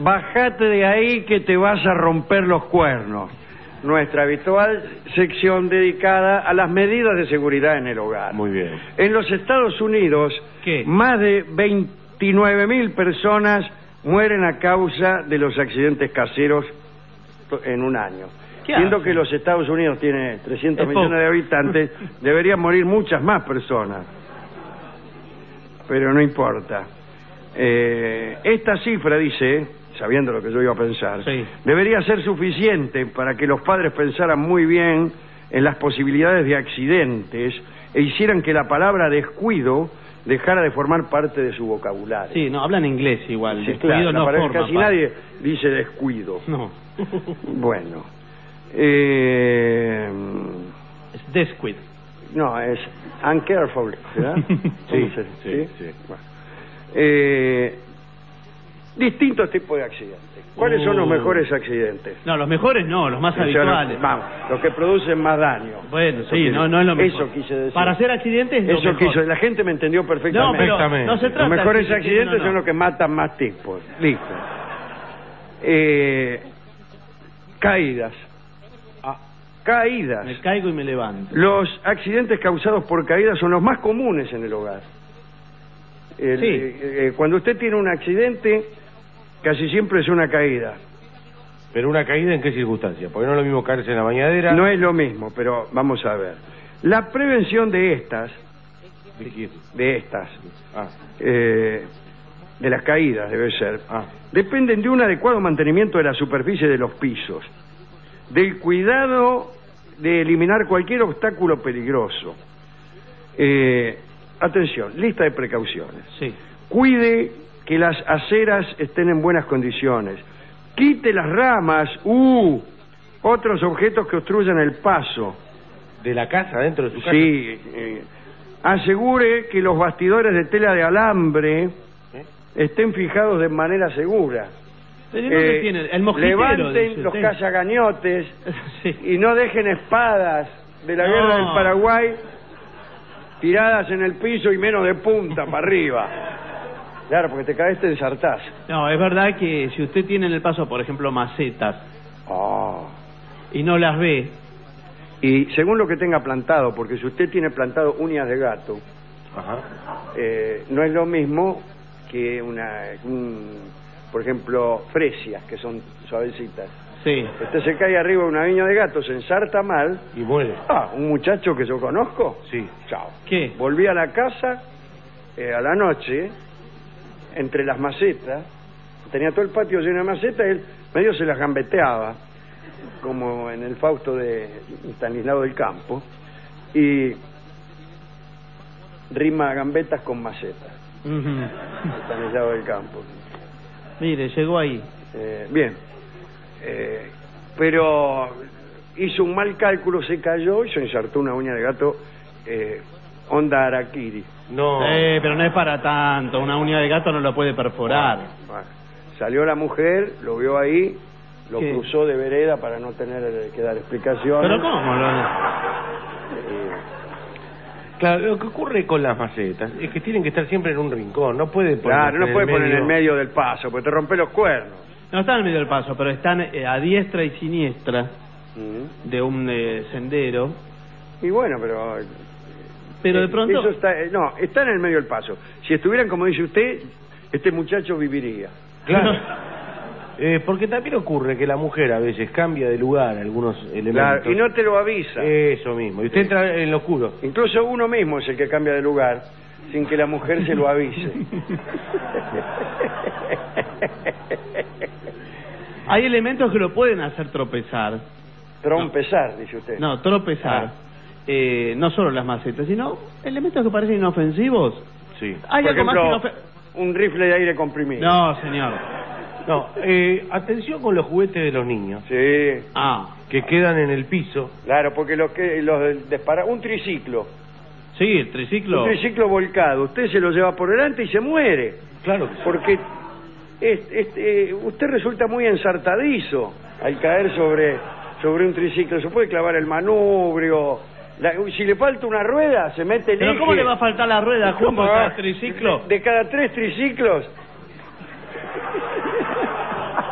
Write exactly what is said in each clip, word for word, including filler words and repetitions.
bajate de ahí que te vas a romper los cuernos. Nuestra habitual sección dedicada a las medidas de seguridad en el hogar. Muy bien. En los Estados Unidos, ¿Qué? más de veintinueve mil personas mueren a causa de los accidentes caseros en un año. Siendo que los Estados Unidos tiene trescientos millones de habitantes, deberían morir muchas más personas. Pero no importa. Eh, esta cifra, dice, sabiendo lo que yo iba a pensar, sí, debería ser suficiente para que los padres pensaran muy bien en las posibilidades de accidentes e hicieran que la palabra descuido dejara de formar parte de su vocabulario. Sí, no, hablan inglés igual. Sí, descuido claro, no forma casi parte. nadie dice descuido. No. Bueno. Eh... Es descuid. No, es uncareful, ¿verdad? Sí, sí, sí, sí. Bueno. Eh, distintos tipos de accidentes. ¿Cuáles uh. son los mejores accidentes? No, los mejores no, los más O sea, habituales. Los, vamos, los que producen más daño. Bueno, sí, Porque no, no es lo mejor. Eso quise decir. Para hacer accidentes es lo Eso mejor. quiso, la gente me entendió perfectamente. No, pero Perfectamente. no se trata Los mejores de accidentes no, no. son los que matan más tipos. Listo. Eh, caídas. Ah, Caídas. me caigo y me levanto. Los accidentes causados por caídas son los más comunes en el hogar. El, Sí. eh, eh, cuando usted tiene un accidente, casi siempre es una caída. Pero una caída, ¿en qué circunstancia? Porque no es lo mismo caerse en la bañadera. No es lo mismo, pero vamos a ver. La prevención de estas, ¿De qué? de estas, Ah, eh, de las caídas debe ser, ah. dependen de un adecuado mantenimiento de la superficie de los pisos, del cuidado de eliminar cualquier obstáculo peligroso. Eh, atención, lista de precauciones. Sí. Cuide que las aceras estén en buenas condiciones. Quite las ramas, uh, otros objetos que obstruyan el paso. ¿De la casa, dentro de su casa? Sí. Eh, asegure que los bastidores de tela de alambre ¿Eh? estén fijados de manera segura. ¿Pero dónde Eh, tiene? El mosquitero. levanten dice los usted. cazagañotes Sí. y no dejen espadas de la No. guerra del Paraguay tiradas en el piso y menos de punta para arriba. Claro, porque te caes, te ensartás. No, es verdad que si usted tiene en el paso, por ejemplo, macetas Oh. y no las ve, Y según lo que tenga plantado, porque si usted tiene plantado uñas de gato, Ajá. eh, no es lo mismo que una, un, por ejemplo, fresias, que son suavecitas. sí. Usted se cae arriba de una uña de gato, se ensarta mal. Y muere. Ah, un muchacho que yo conozco. Sí. Chao. ¿Qué? Volví a la casa eh, a la noche, entre las macetas, tenía todo el patio lleno de macetas, y él medio se las gambeteaba, como en el Fausto de Estanislao del Campo, y rima gambetas con macetas. Ujú. Estanislao del Campo. Mire, llegó ahí. Eh, bien. Eh, pero hizo un mal cálculo, se cayó y se ensartó una uña de gato eh, onda harakiri. No. Eh, pero no es para tanto. Una uña de gato no lo puede perforar. Bueno, salió la mujer, lo vio ahí, lo ¿Qué? cruzó de vereda para no tener que dar explicaciones. ¿Pero cómo? Lo... Eh, Claro, lo que ocurre con las macetas es que tienen que estar siempre en un rincón. No puede poner claro, no en puede el poner en el medio. medio del paso, porque te rompe los cuernos. No están en medio del paso, pero están eh, a diestra y siniestra Mm. de un eh, sendero. Y bueno, pero... eh, Pero de pronto... Eso está, eh, no, está en el medio del paso. Si estuvieran, como dice usted, este muchacho viviría. Claro. Eh, porque también ocurre que la mujer a veces cambia de lugar algunos elementos. Claro, y no te lo avisa. Eso mismo. Y usted entra en lo oscuro. Incluso uno mismo es el que cambia de lugar sin que la mujer se lo avise. Hay elementos que lo pueden hacer tropezar. Trompezar, dice usted. No, tropezar. Ah. Eh, no solo las macetas, sino elementos que parecen inofensivos. Sí. Hay Por algo más ejemplo, inofe- un rifle de aire comprimido. No, señor. No, eh, atención con los juguetes de los niños Sí, Ah, que quedan en el piso. claro, porque los que los dispara un triciclo, sí, el triciclo. un triciclo volcado, usted se lo lleva por delante y se muere, Claro que sí. porque es, es, eh, usted resulta muy ensartadizo al caer sobre sobre un triciclo. Se puede clavar el manubrio, la- si le falta una rueda se mete el Pero eje. ¿cómo le va a faltar la rueda junto ¿Cómo a va? cada triciclo? De cada tres triciclos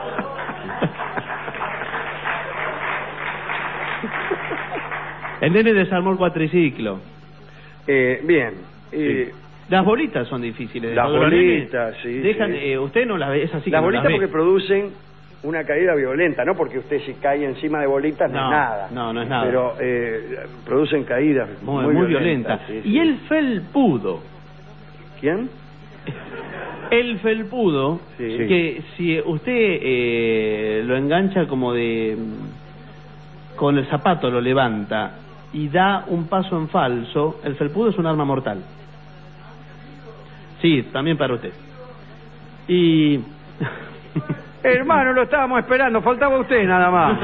El nene desarmó el cuatriciclo. Eh, bien. Eh, Sí. Las bolitas son difíciles. Las bolitas, sí. Dejan, sí. Eh, usted no las ve, es así. Las que no bolitas las ve. porque producen una caída violenta, no porque usted se cae encima de bolitas, no, No, es nada. no, no es nada. Pero eh, producen caídas Muy, muy, muy violentas. violenta. Sí, Y sí. el felpudo. ¿Quién? El felpudo, Sí. que si usted eh, lo engancha como de... con el zapato lo levanta y da un paso en falso, el felpudo es un arma mortal. Sí, también para usted. Y... Hermano, lo estábamos esperando, faltaba usted nada más.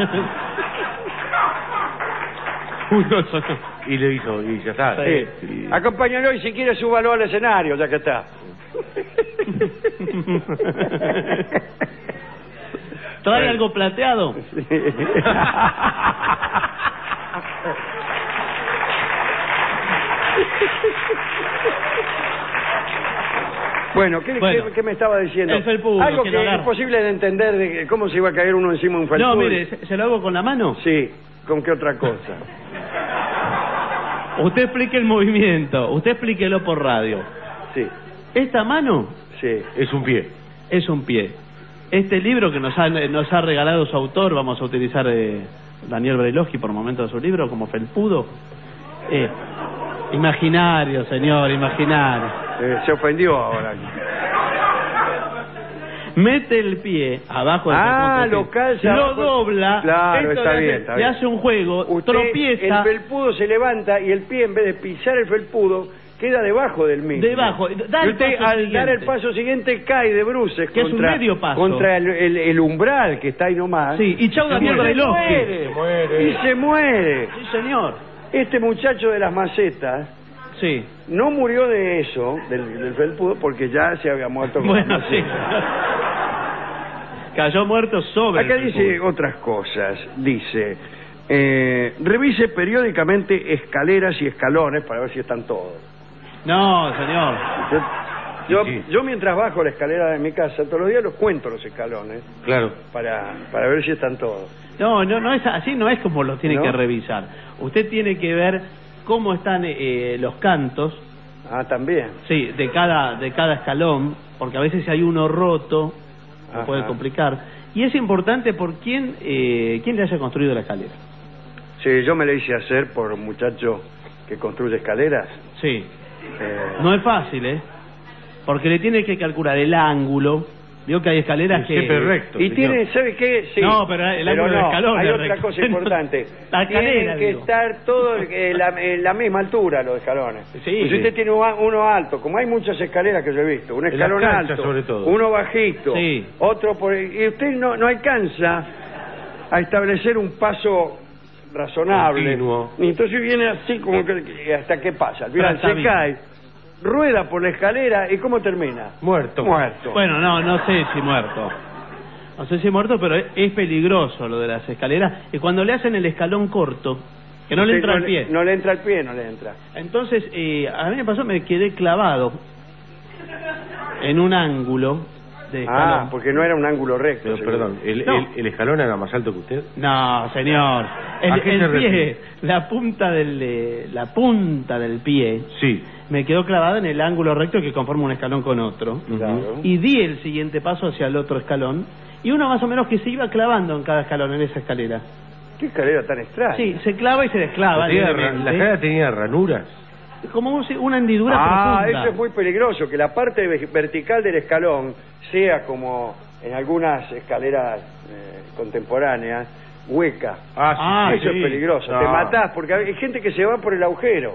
Uno solo. Y le hizo, y ya está. Sí. Y- Acompáñalo y si quiere súbalo al escenario, ya que está. ¿Trae Bueno. algo plateado? Bueno, ¿qué, Bueno, qué- qué me estaba diciendo? el felpudo, Algo que que no es agarra. imposible de entender de cómo se iba a caer uno encima de un felpudo. No, mire, ¿se, se lo hago con la mano? Sí, ¿con qué otra cosa? Usted explique el movimiento, usted explíquelo por radio. Sí, Esta mano sí. Es un pie. es un pie. Este libro que nos ha, nos ha regalado su autor, vamos a utilizar eh, Daniel Brailovsky por momento de su libro como felpudo. Eh, imaginario, señor, imaginario. Eh, se ofendió ahora. Mete el pie abajo del Ah, zapato, lo sí. calza lo abajo. dobla, Claro, esto está le bien, hace, está le bien. hace un juego, Usted, tropieza el felpudo se levanta y el pie, en vez de pisar el felpudo, queda debajo del mismo. debajo, da Y el usted, paso al siguiente. dar el paso siguiente, cae de bruces Que es un contra, medio paso. contra el, el- el umbral que está ahí nomás. Sí, y chau Daniel Y se Brailovsky. muere, Se muere. y se muere. Sí, señor. Este muchacho de las macetas Sí. no murió de eso, del, del felpudo, porque ya se había muerto con Bueno, las sí. macetas. Cayó muerto sobre Acá el dice felpudo. otras cosas. Dice, eh, revise periódicamente escaleras y escalones para ver si están todos. No, señor. Yo, yo, Sí. yo mientras bajo la escalera de mi casa, todos los días los cuento los escalones Claro. para, para ver si están todos. No, no, no es así, no es como lo tiene ¿No? que revisar. Usted tiene que ver cómo están eh, los cantos, Ah, también. sí, de cada de cada escalón, porque a veces si hay uno roto, Ajá. puede complicar. Y es importante por quién eh, quién le haya construido la escalera. Sí, yo me la hice hacer por un muchacho que construye escaleras. Sí. Eh, No es fácil, ¿eh? Porque le tiene que calcular el ángulo. Vio que hay escaleras que... Siempre recto. Y señor. tiene, ¿sabe qué? Sí. No, pero el ángulo del no, escalón hay es otra recto. cosa importante. La escalera, Tienen que digo. estar todos en la, en la misma altura los escalones. Sí, Pues si sí. usted tiene uno uno alto, como hay muchas escaleras que yo he visto, un En las escalón canchas, alto, sobre todo. uno bajito, Sí. otro por... Y usted no, no alcanza a establecer un paso razonable. Continuo. Y entonces viene así como que que hasta que pasa. Al final se Trazamiento. cae, rueda por la escalera y ¿cómo termina? Muerto. Muerto. Bueno, no, no sé si muerto. No sé si muerto, pero es, es peligroso lo de las escaleras. Y cuando le hacen el escalón corto, que no le Usted entra no el pie. No le entra el pie, no le entra. Entonces, eh, a mí me pasó, me quedé clavado en un ángulo de escalón. Ah, porque no era un ángulo recto. Pero seguro. perdón, ¿el, No. el, el escalón era más alto que usted? No, señor. El, ¿A qué el se pie, refiere? la punta del eh, la punta del pie Sí. me quedó clavada en el ángulo recto que conforma un escalón con otro. Claro. Y di el siguiente paso hacia el otro escalón y uno más o menos que se iba clavando en cada escalón en esa escalera. Qué escalera tan extraña. Sí, se clava y se desclava. Tenía ra- levemente. la escalera tenía ranuras. Como un- una hendidura Ah, profunda. eso es muy peligroso, que la parte ve- vertical del escalón sea como en algunas escaleras eh, contemporáneas, hueca. Ah, Eso sí. es peligroso, No. te matás, porque hay gente que se va por el agujero.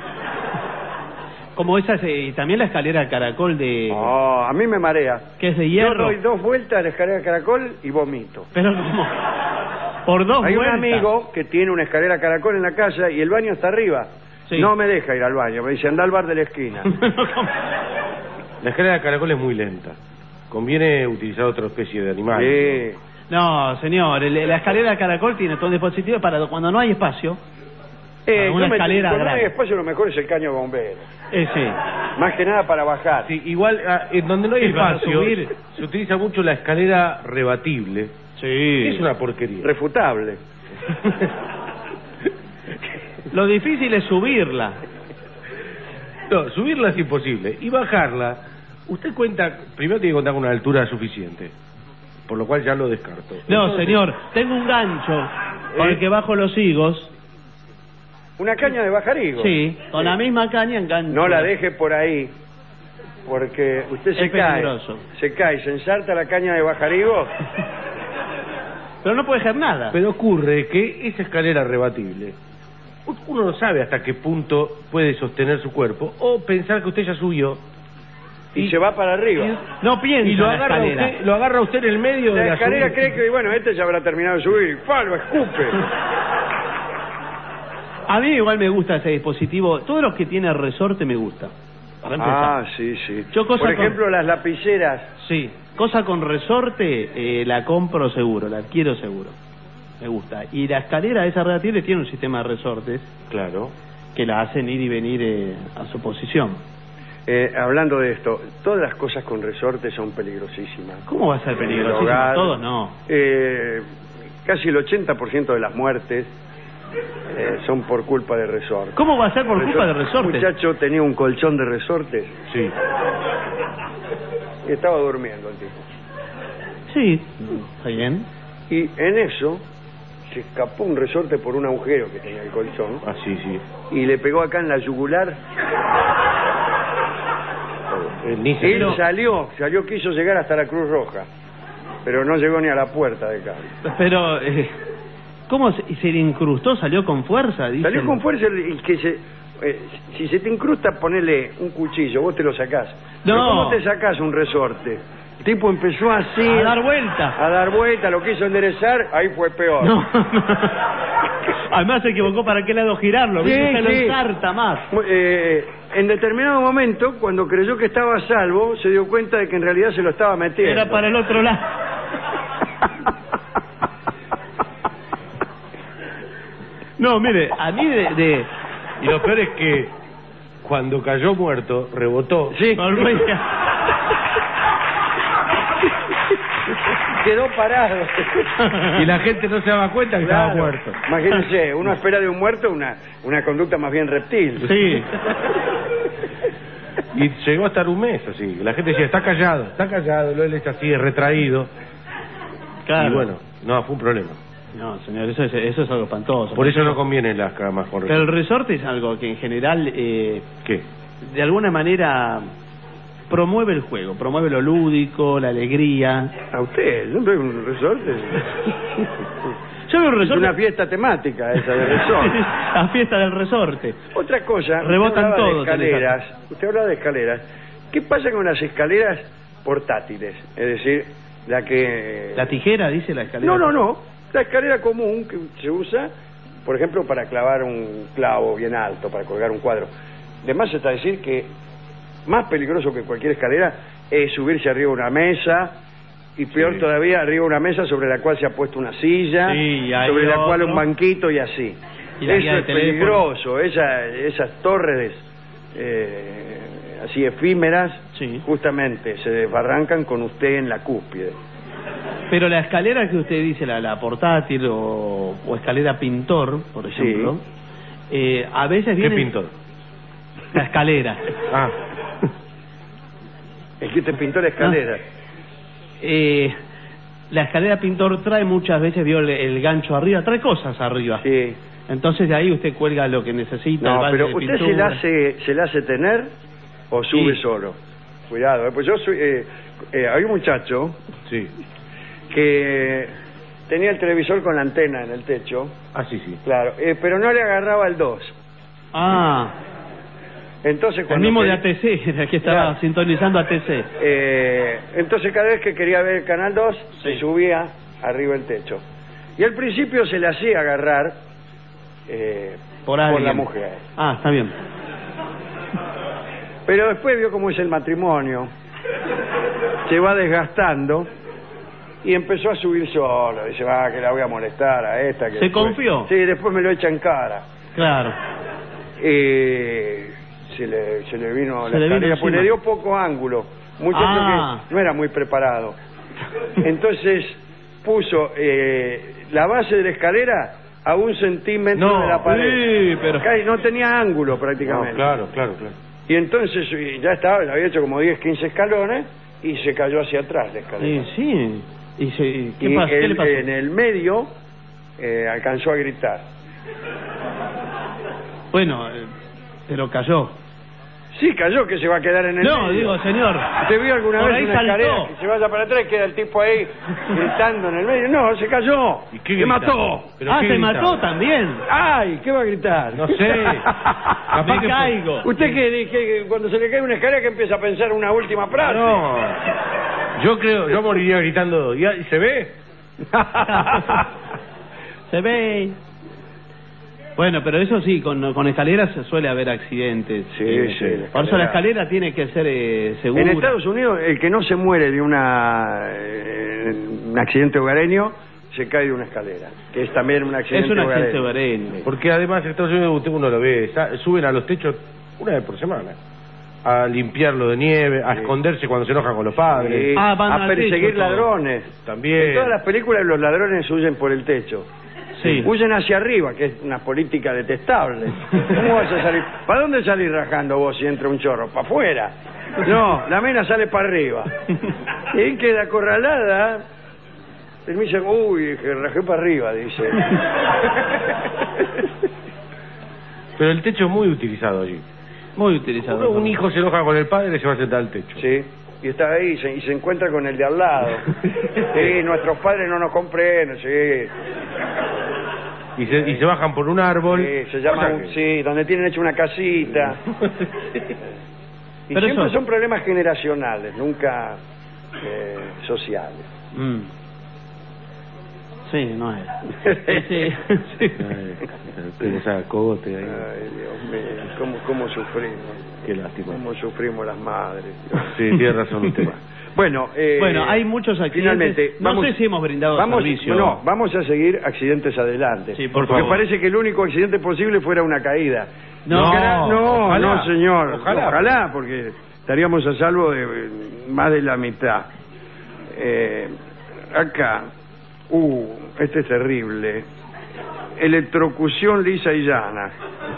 Como esas, eh, y también la escalera de caracol de... Oh, a mí me marea. que es de Yo hierro. doy dos vueltas a la escalera de caracol y vomito. Pero como... Por dos Hay un vueltas. amigo que tiene una escalera caracol en la casa y el baño está arriba. Sí. No me deja ir al baño, me dice, anda al bar de la esquina. La escalera de caracol es muy lenta. Conviene utilizar otra especie de animal. Sí. No, señor, el- la escalera de caracol tiene todo el dispositivo para cuando no hay espacio. Eh, Para una yo me- escalera cuando no hay grande. espacio lo mejor es el caño bombero. Eh, sí. Más que nada para bajar. Sí, igual, ah, en donde no hay Sí, para espacio, subir. se utiliza mucho la escalera rebatible. Sí. Es una porquería. Refutable. Lo difícil es subirla. No, subirla es imposible. Y bajarla, usted cuenta, primero tiene que contar con una altura suficiente, por lo cual ya lo descarto. No, Entonces, señor, tengo un gancho con ¿Eh? el que bajo los higos. Una caña de bajar higos. Sí, con la misma caña engancho. No la deje por ahí, porque usted se Es cae. peligroso. Se cae, se ensarta la caña de bajar higos. Pero no puede hacer nada. Pero ocurre que esa escalera rebatible, uno no sabe hasta qué punto puede sostener su cuerpo, o pensar que usted ya subió Y, y se va para arriba. No piensa y lo en la agarra escalera. usted, lo agarra usted en el medio de La la escalera subida. cree que, bueno, este ya habrá terminado de subir. ¡Fa! Lo escupe. A mí igual me gusta ese dispositivo. Todo lo que tiene resorte me gusta. Para empezar. Ah, sí, sí. Yo cosa Por con- ejemplo, las lapiceras. Sí, cosa con resorte eh, la compro seguro, la adquiero seguro. Me gusta. Y la escalera esa rebatible tiene un sistema de resortes Claro. que la hacen ir y venir eh, a su posición. Eh, hablando de esto, todas las cosas con resorte son peligrosísimas. ¿Cómo va a ser peligrosísimo? Drogar. Todos no. Eh, casi el ochenta por ciento de las muertes eh, son por culpa de resorte. ¿Cómo va a ser por culpa de resorte? Un muchacho tenía un colchón de resortes Sí. y estaba durmiendo el tipo. Sí, está bien. Y en eso se escapó un resorte por un agujero que tenía el colchón Ah, sí, sí. y le pegó acá en la yugular. Eh, ni se- Él salió, salió, quiso llegar hasta la Cruz Roja, pero no llegó ni a la puerta de acá. Pero, eh, ¿cómo se, se le incrustó? ¿Salió con fuerza? Dicen. Salió con fuerza y que se... eh, si se te incrusta, ponele un cuchillo, vos te lo sacás. No. Pero ¿cómo te sacás un resorte? El tipo empezó así... A dar vuelta. A dar vuelta, lo quiso enderezar, ahí fue peor. No. Además se equivocó para qué lado girarlo. Sí, ¿Viste? Se lo sí. ensarta más. Eh, en determinado momento, cuando creyó que estaba a salvo, se dio cuenta de que en realidad se lo estaba metiendo. Era para el otro lado. No, mire, a mí de... de... Y lo peor es que cuando cayó muerto, rebotó. Sí. Con ruido. Quedó parado. Y la gente no se daba cuenta que Claro. estaba muerto. Imagínense, uno espera de un muerto una, una conducta más bien reptil. Sí. Y llegó a estar un mes así. La gente decía, está callado, está callado. Luego él está así, retraído. Claro. Y bueno, no, fue un problema. No, señor, eso es, eso es algo espantoso. Por eso no convienen las camas con Pero el resorte. resorte es algo que en general, eh, ¿Qué? de alguna manera, promueve el juego, promueve lo lúdico, la alegría. A usted, yo veo un resorte. Yo veo un Es resorte... una fiesta temática esa de resorte. La fiesta del resorte. Otra cosa, Rebotan usted hablaba todos de en esa. escaleras. Usted hablaba de escaleras. ¿Qué pasa con las escaleras portátiles? Es decir, la que... La tijera, dice la escalera. No, no, no. La escalera común que se usa, por ejemplo, para clavar un clavo bien alto, para colgar un cuadro. De más está decir que más peligroso que cualquier escalera es subirse arriba de una mesa, y peor Sí. todavía arriba de una mesa sobre la cual se ha puesto una silla, Sí, y hay sobre la cual otro. un banquito y así. Y la guía Eso de es teléfono. peligroso, esa, esas torres eh, así efímeras, Sí. justamente se desbarrancan con usted en la cúspide. Pero la escalera que usted dice, la, la portátil o, o escalera pintor, por ejemplo, eh, a veces ¿Qué viene... pintor? La escalera. Ah, El que te pintó la escalera. Eh, la escalera pintor trae muchas veces, vio el, el gancho arriba, trae cosas arriba. Sí. Entonces de ahí usted cuelga lo que necesita. el No, balde pero de ¿usted se pintura. la hace, se la hace tener o sube Sí. solo? Cuidado, eh, pues yo soy... Eh, eh, hay un muchacho sí. que tenía el televisor con la antena en el techo, Ah, sí, sí. claro, eh, pero no le agarraba el dos. Ah, Entonces el cuando mismo que- de A T C, el que estaba Claro. sintonizando A T C. Eh, entonces cada vez que quería ver el canal dos, Sí. se subía arriba del techo. Y al principio se le hacía agarrar eh, Por, alguien. la mujer. Ah, está bien. Pero después vio cómo es el matrimonio. Se va desgastando y empezó a subir solo. Dice, va, que la voy a molestar a esta. Que ¿Se después- confió? Sí, después me lo echa en cara. Claro. Eh, se, le, se le vino Se la le vino escalera, pues encima. le dio poco ángulo. Muchacho Ah. que no era muy preparado. Entonces puso eh, la base de la escalera a un centímetro No, de la pared. sí, pero- Casi no tenía ángulo No, prácticamente. claro, claro, claro. Y entonces y ya estaba, le había hecho como diez, quince escalones y se cayó hacia atrás la escalera. Sí, sí. ¿Y se, ¿qué, y pas- ¿qué él, le pasó? en el medio eh, alcanzó a gritar. Bueno, eh, pero cayó. Sí, cayó, que se va a quedar en el No, medio. digo, señor. ¿Te vio alguna por vez ahí una saltó. escalera que se vaya para atrás y queda el tipo ahí gritando en el medio? No, se cayó. ¿Y qué Se gritaba? mató. ¿Pero Ah, qué se gritaba? mató también. ¡Ay! ¿Qué va a gritar? No sé. Capaz Me que- caigo. ¿Usted que, que cuando se le cae una escalera que empieza a pensar una última frase? No. Yo creo, yo moriría gritando. ¿Y y se ve? Se ve. Bueno, pero eso sí, con, con escaleras se suele haber accidentes. Sí, Eh, sí, la Por eso la escalera. escalera tiene que ser eh, segura. En Estados Unidos, el que no se muere de una eh, un accidente hogareño se cae de una escalera, que es también un accidente Es un accidente hogareño. hogareño. Porque además en Estados Unidos usted uno lo ve, sa- suben a los techos una vez por semana a limpiarlo de nieve, a Sí. esconderse cuando se enojan con los padres. Sí, Ah, van a al perseguir techo todo. ladrones. También. En todas las películas los ladrones huyen por el techo. Sí. Huyen hacia arriba, que es una política detestable. ¿Cómo vas a salir? ¿Para dónde salís rajando vos si entra un chorro? ¿Para afuera? No, la mena sale para arriba. Y ahí queda acorralada. Y me dice, uy, que rajé para arriba, dice. Pero el techo es muy utilizado allí. Muy utilizado. Uno- un hijo se enoja con el padre y se va a sentar al techo. Sí, y está ahí y se, y se encuentra con el de al lado. Sí, nuestros padres no nos comprenden, sí. Y se, y se bajan por un árbol. Sí, se llama, Cosa un- que- sí, donde tienen hecho una casita. Y Pero siempre eso- son problemas generacionales, nunca eh, sociales. Mm. Sí, no es. Sí, sí. Ay, tenés a cogote ahí. Ay, Dios mío, cómo, cómo sufrimos. Qué lástima. Cómo sufrimos las madres. Dios. Sí, tiene razón usted. Bueno, eh, Bueno, hay muchos accidentes. Finalmente, No vamos, sé si hemos brindado vamos, servicio. No, vamos a seguir accidentes adelante. Sí, por porque favor. parece que el único accidente posible fuera una caída. No, Ojalá- no, ojalá. no, señor. Ojalá. Ojalá, porque estaríamos a salvo de eh, más de la mitad. Eh, acá, uh, este es terrible. Electrocución lisa y llana.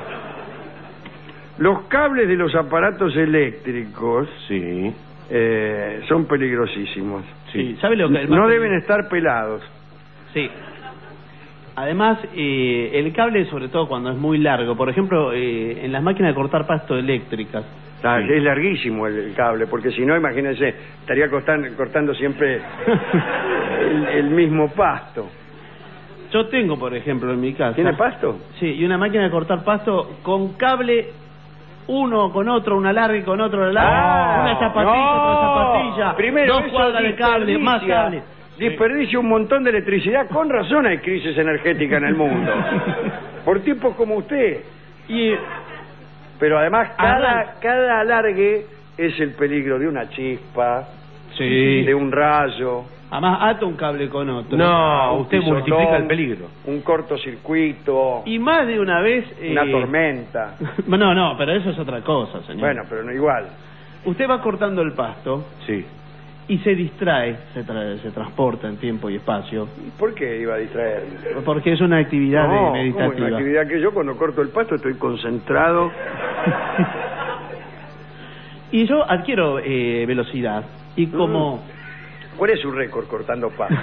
Los cables de los aparatos eléctricos Sí. eh, son peligrosísimos. Sí, ¿sabe lo que el No más- deben estar pelados. Sí. Además, eh, el cable, sobre todo cuando es muy largo, por ejemplo, eh, en las máquinas de cortar pasto eléctricas, Ah, Sí. Es larguísimo el, el cable, porque si no, imagínense, estaría cortando, cortando siempre el, el mismo pasto. yo tengo, por ejemplo, en mi casa. ¿Tiene pasto? Sí, y una máquina de cortar pasto con cable, uno con otro, una larga y con otro, una larga, Ah, una zapatilla, no. otra zapatilla, Primero, dos eso cuadras de cable, más desperdicia- cable. Desperdicia un montón de electricidad. Con razón hay crisis energética en el mundo. Por tipos como usted. Y Pero además, cada, Arran- cada alargue es el peligro de una chispa, sí, de un rayo. además ata un cable con otro. No, un usted pisotón, multiplica el peligro. Un cortocircuito, Y más de una vez... una eh, tormenta. No, no, pero eso es otra cosa, señor. Bueno, pero no igual. Usted va cortando el pasto Sí. y se distrae, se, tra- se transporta en tiempo y espacio, ¿Por qué iba a distraerme? porque es una actividad de- No, ¿cómo es meditativa. una actividad que yo cuando corto el pasto estoy concentrado. Y yo adquiero eh, velocidad y como... ¿Cuál es su récord cortando pasto?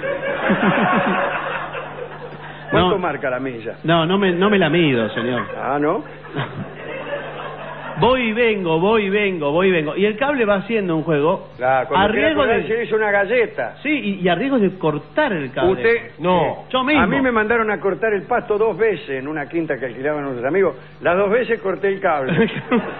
¿Cuánto No. marca la milla? No, no me, no me la mido, señor. Ah, ¿no? Voy y vengo, voy y vengo, voy y vengo. Y el cable va haciendo un juego Claro, a cuando quiera riesgo acordar, de... se hizo una galleta. Sí, y, y a riesgo de cortar el cable. Usted, No. Yo mismo. A mí me mandaron a cortar el pasto dos veces en una quinta que alquilaban nuestros amigos. Las dos veces corté el cable.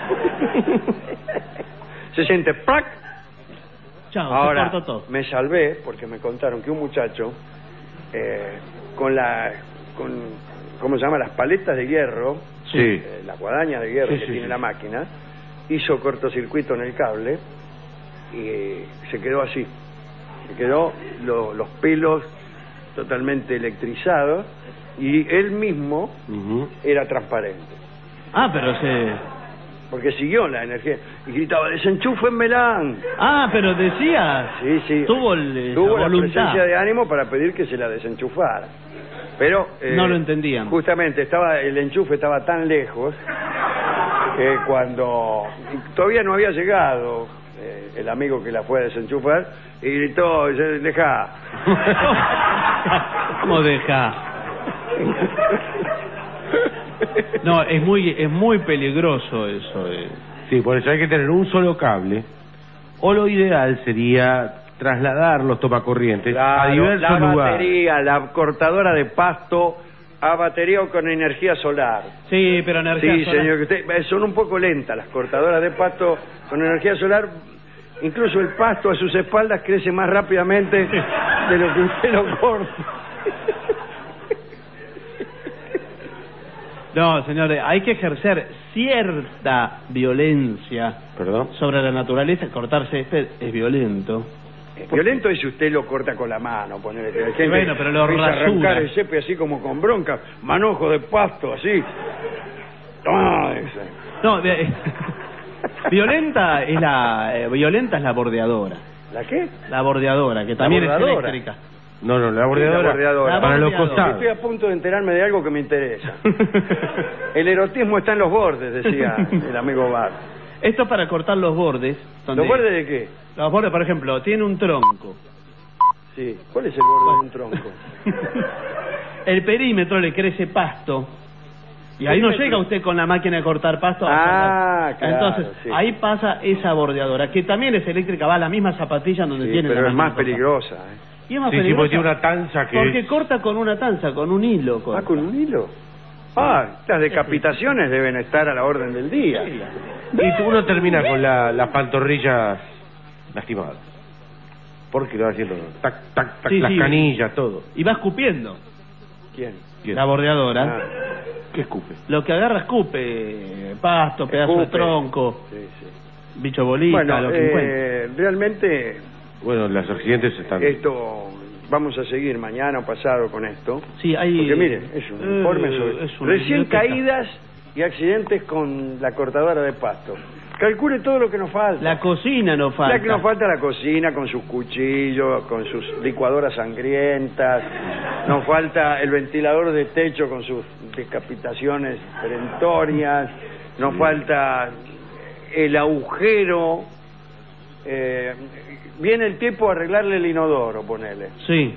Se siente ¡prac! Chao, Ahora, se cortó todo. me salvé porque me contaron que un muchacho eh, con la... con ¿cómo se llama? Las paletas de hierro, Sí. eh, la guadaña de hierro Sí, que sí, tiene sí. la máquina, hizo cortocircuito en el cable y eh, se quedó así. Se quedó lo- los pelos totalmente electrizados y él mismo Ujú. era transparente. Ah, pero se... porque siguió la energía, y gritaba, desenchúfenmela. Ah, pero decía, sí, sí. tuvo, el, tuvo la, la voluntad. presencia de ánimo para pedir que se la desenchufara. Pero eh, no lo entendían. Justamente estaba el enchufe estaba tan lejos que cuando todavía no había llegado eh, el amigo que la fue a desenchufar y gritó, deja. ¿Cómo deja? No, es muy es muy peligroso eso. Eh. Sí, por eso hay que tener un solo cable, o lo ideal sería trasladar los tomacorrientes claro, a diversos la lugares. batería, la cortadora de pasto a batería o con energía solar. Sí, pero energía sí, solar. Sí, señor, que usted, son un poco lentas las cortadoras de pasto con energía solar. Incluso el pasto a sus espaldas crece más rápidamente de lo que usted lo corta. No, señores, hay que ejercer cierta violencia. ¿Perdón? Sobre la naturaleza. Cortarse este es violento. Es violento es si usted lo corta con la mano, ponele, que la gente bueno, pero lo empieza a rasura. arrancar el césped así como con bronca, manojo de pasto, así. Ah, ese. No, de, violenta es la eh, violenta es la bordeadora. ¿La qué? La bordeadora, que también es bordeadora? eléctrica. No, no, la bordeadora, la bordeadora. La para los bordeadora. costados. Estoy a punto de enterarme de algo que me interesa. El erotismo está en los bordes, decía el amigo Bar. Esto es para cortar los bordes. Donde, ¿Los bordes de qué? Los bordes, por ejemplo, tiene un tronco. Sí. ¿Cuál es el borde de un tronco? El perímetro le crece pasto. Y ahí no llega usted con la máquina de cortar pasto. Ah, claro. Entonces, sí. ahí pasa esa bordeadora, que también es eléctrica, va a la misma zapatilla donde Sí, tiene la pero es máquina más de cortar. peligrosa. ¿eh? Y es más Sí, sí, peligrosa. porque tiene una tanza que Porque es- corta con una tanza, con un hilo. Corta. ¿Ah, con un hilo? Ah, las decapitaciones deben estar a la orden del día. Y uno termina con la, las pantorrillas lastimadas. Porque lo va haciendo tac, tac, tac, Sí, las sí. canillas, todo. Y va escupiendo. ¿Quién? ¿Quién? La bordeadora. Ah, ¿Qué escupe? Lo que agarra escupe, pasto, pedazo de escupe. tronco, Sí, sí. bicho bolita, Bueno, lo que encuentre. eh, realmente Bueno, los accidentes están... esto vamos a seguir mañana o pasado con esto. Sí, hay... Porque mire, es un eh, informe sobre es una recién biblioteca. caídas y accidentes con la cortadora de pasto. Calcule todo lo que nos falta. La cocina no falta. Ya que nos falta la cocina con sus cuchillos, con sus licuadoras sangrientas, nos falta el ventilador de techo con sus decapitaciones perentorias, nos falta el agujero. Eh, viene el tipo a arreglarle el inodoro, ponele. Sí.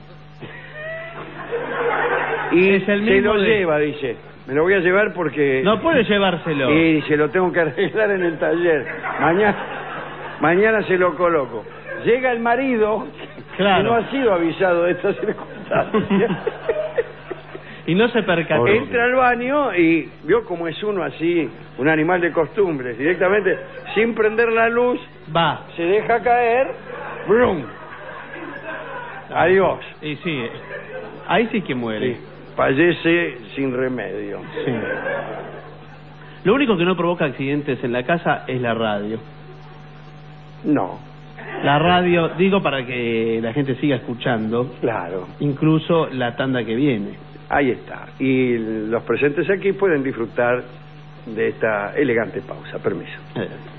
Y Es el se mismo lo de- lleva, dice. Me lo voy a llevar porque... No puede llevárselo. Y se lo tengo que arreglar en el taller. Mañana, mañana se lo coloco. Llega el marido, Claro. que no ha sido avisado de esta circunstancia. Y no se percató. Entra al baño y vio como es uno así, un animal de costumbres. Directamente, sin prender la luz, Va. se deja caer. ¡Brum! Adiós. Y sí, ahí sí que muere. Sí, fallece sin remedio. Sí. Lo único que no provoca accidentes en la casa es la radio. No, La radio, digo para que la gente siga escuchando, claro. incluso la tanda que viene. Ahí está. Y los presentes aquí pueden disfrutar de esta elegante pausa. Permiso. Eh.